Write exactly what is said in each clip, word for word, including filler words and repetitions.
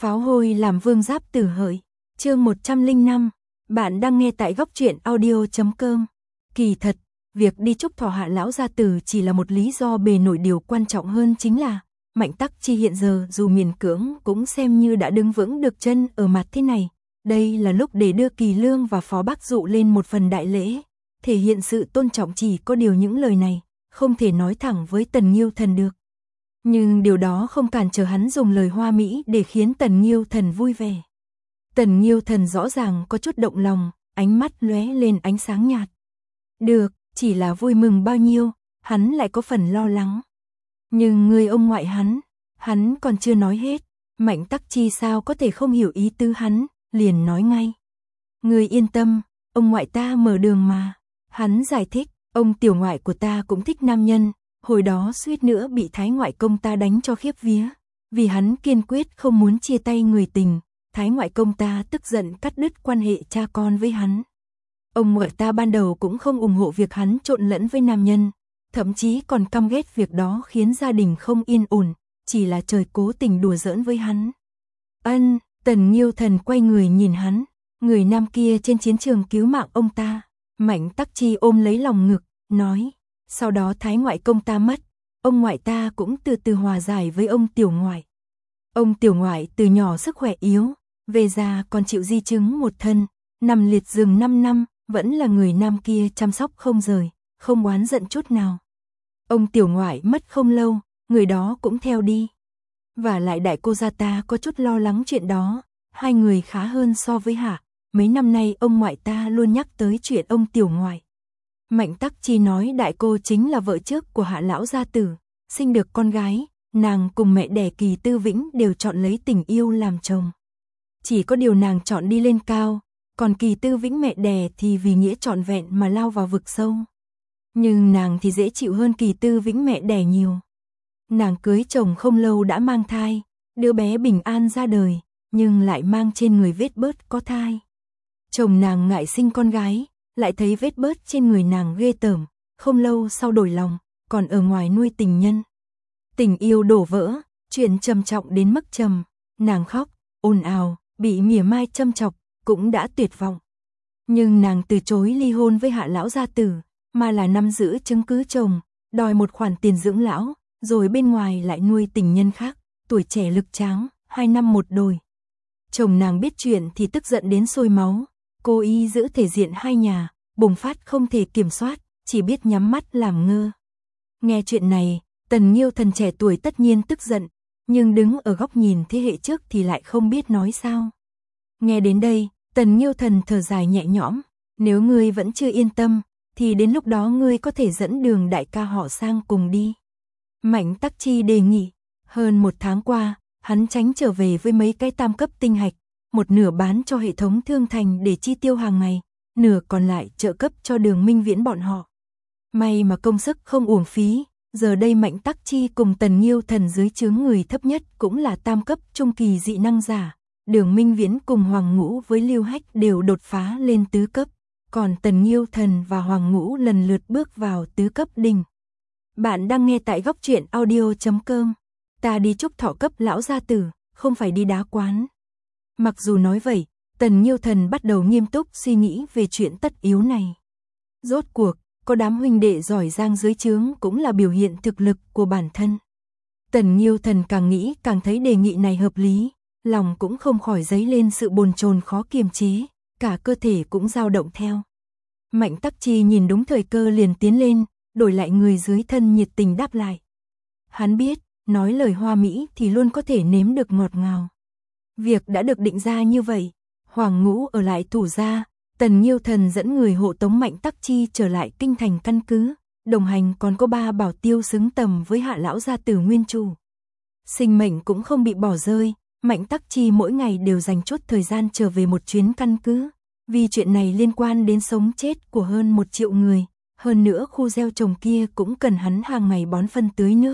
Pháo hôi làm vương giáp tử hợi. Chương một trăm lẻ năm. Bạn đang nghe tại góc truyện audio chấm com. Kỳ thật, việc đi chúc thọ Hạ lão gia tử chỉ là một lý do bề nổi, điều quan trọng hơn chính là Mạnh Tắc Chi hiện giờ dù miền cưỡng cũng xem như đã đứng vững được chân ở mặt thế này. Đây là lúc để đưa Kỳ Lương và Phó Bắc Dụ lên một phần đại lễ, thể hiện sự tôn trọng. Chỉ có điều những lời này không thể nói thẳng với Tần Nghiêu Thần được. Nhưng điều đó không cản trở hắn dùng lời hoa mỹ để khiến Tần Nghiêu Thần vui vẻ. Tần Nghiêu Thần rõ ràng có chút động lòng, ánh mắt lóe lên ánh sáng nhạt. Được, chỉ là vui mừng bao nhiêu, hắn lại có phần lo lắng. Nhưng người ông ngoại hắn, hắn còn chưa nói hết. Mạnh Tắc Chi sao có thể không hiểu ý tứ hắn, liền nói ngay. Người yên tâm, ông ngoại ta mở đường mà. Hắn giải thích, ông tiểu ngoại của ta cũng thích nam nhân. Hồi đó suýt nữa bị Thái ngoại công ta đánh cho khiếp vía. Vì hắn kiên quyết không muốn chia tay người tình, Thái ngoại công ta tức giận cắt đứt quan hệ cha con với hắn. Ông ngoại ta ban đầu cũng không ủng hộ việc hắn trộn lẫn với nam nhân, thậm chí còn căm ghét việc đó khiến gia đình không yên ổn, chỉ là trời cố tình đùa giỡn với hắn. Ân, Tần Nghiêu Thần quay người nhìn hắn, người nam kia trên chiến trường cứu mạng ông ta. Mạnh Tắc Chi ôm lấy lòng ngực, nói. Sau đó Thái ngoại công ta mất, ông ngoại ta cũng từ từ hòa giải với ông tiểu ngoại. Ông tiểu ngoại từ nhỏ sức khỏe yếu, về già còn chịu di chứng một thân, nằm liệt giường năm năm, vẫn là người nam kia chăm sóc không rời, không oán giận chút nào. Ông tiểu ngoại mất không lâu, người đó cũng theo đi. Và lại đại cô gia ta có chút lo lắng chuyện đó, hai người khá hơn so với Hạ. Mấy năm nay ông ngoại ta luôn nhắc tới chuyện ông tiểu ngoại. Mạnh Tắc Chi nói đại cô chính là vợ trước của Hạ lão gia tử, sinh được con gái, nàng cùng mẹ đẻ Kỳ Tư Vĩnh đều chọn lấy tình yêu làm chồng. Chỉ có điều nàng chọn đi lên cao, còn Kỳ Tư Vĩnh mẹ đẻ thì vì nghĩa trọn vẹn mà lao vào vực sâu. Nhưng nàng thì dễ chịu hơn Kỳ Tư Vĩnh mẹ đẻ nhiều. Nàng cưới chồng không lâu đã mang thai, đứa bé bình an ra đời, nhưng lại mang trên người vết bớt có thai. Chồng nàng ngại sinh con gái, lại thấy vết bớt trên người nàng ghê tởm, không lâu sau đổi lòng, còn ở ngoài nuôi tình nhân. Tình yêu đổ vỡ, chuyện trầm trọng đến mức trầm, nàng khóc, ồn ào, bị mỉa mai châm chọc, cũng đã tuyệt vọng. Nhưng nàng từ chối ly hôn với Hạ lão gia tử, mà là nắm giữ chứng cứ chồng, đòi một khoản tiền dưỡng lão, rồi bên ngoài lại nuôi tình nhân khác, tuổi trẻ lực tráng, hai năm một đôi. Chồng nàng biết chuyện thì tức giận đến sôi máu. Cố ý giữ thể diện hai nhà, bùng phát không thể kiểm soát, chỉ biết nhắm mắt làm ngơ. Nghe chuyện này, Tần Nghiêu Thần trẻ tuổi tất nhiên tức giận, nhưng đứng ở góc nhìn thế hệ trước thì lại không biết nói sao. Nghe đến đây, Tần Nghiêu Thần thở dài nhẹ nhõm, nếu ngươi vẫn chưa yên tâm, thì đến lúc đó ngươi có thể dẫn đường đại ca họ Sang cùng đi. Mạnh Tắc Chi đề nghị, hơn một tháng qua, hắn tránh trở về với mấy cái tam cấp tinh hạch. Một nửa bán cho hệ thống thương thành để chi tiêu hàng ngày, nửa còn lại trợ cấp cho Đường Minh Viễn bọn họ. May mà công sức không uổng phí, giờ đây Mạnh Tắc Chi cùng Tần Nghiêu Thần dưới trướng người thấp nhất cũng là tam cấp trung kỳ dị năng giả. Đường Minh Viễn cùng Hoàng Ngũ với Lưu Hách đều đột phá lên tứ cấp, còn Tần Nghiêu Thần và Hoàng Ngũ lần lượt bước vào tứ cấp đỉnh. Bạn đang nghe tại góc truyện audio chấm com. Ta đi chúc thọ cấp lão gia tử, không phải đi đá quán. Mặc dù nói vậy, Tần Nghiêu Thần bắt đầu nghiêm túc suy nghĩ về chuyện tất yếu này. Rốt cuộc, có đám huynh đệ giỏi giang dưới trướng cũng là biểu hiện thực lực của bản thân. Tần Nghiêu Thần càng nghĩ càng thấy đề nghị này hợp lý, lòng cũng không khỏi dấy lên sự bồn chồn khó kiềm chế, cả cơ thể cũng dao động theo. Mạnh Tắc Chi nhìn đúng thời cơ liền tiến lên, đổi lại người dưới thân nhiệt tình đáp lại. Hắn biết, nói lời hoa mỹ thì luôn có thể nếm được ngọt ngào. Việc đã được định ra như vậy, Hoàng Ngũ ở lại thủ gia, Tần Nghiêu Thần dẫn người hộ tống Mạnh Tắc Chi trở lại kinh thành căn cứ, đồng hành còn có ba bảo tiêu xứng tầm với Hạ lão gia tử nguyên chủ. Sinh mệnh cũng không bị bỏ rơi, Mạnh Tắc Chi mỗi ngày đều dành chút thời gian trở về một chuyến căn cứ, vì chuyện này liên quan đến sống chết của hơn một triệu người, hơn nữa khu gieo trồng kia cũng cần hắn hàng ngày bón phân tưới nước.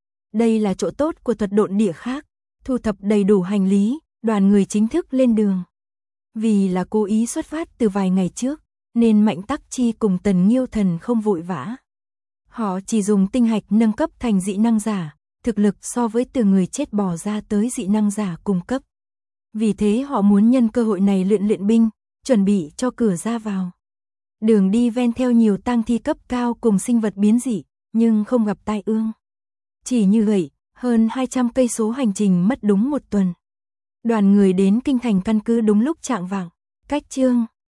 Đây là chỗ tốt của thuật độn địa khác. Thu thập đầy đủ hành lý, đoàn người chính thức lên đường. Vì là cố ý xuất phát từ vài ngày trước, nên Mạnh Tắc Chi cùng Tần Nghiêu Thần không vội vã. Họ chỉ dùng tinh hạch nâng cấp thành dị năng giả, thực lực so với từ người chết bò ra tới dị năng giả cung cấp, Vì thế họ muốn nhân cơ hội này luyện luyện binh, chuẩn bị cho cửa ra vào. Đường đi ven theo nhiều tang thi cấp cao cùng sinh vật biến dị, nhưng không gặp tai ương. Chỉ như vậy, hơn hai trăm cây số hành trình mất đúng một tuần. Đoàn người đến kinh thành căn cứ đúng lúc chạng vạng. Cách chương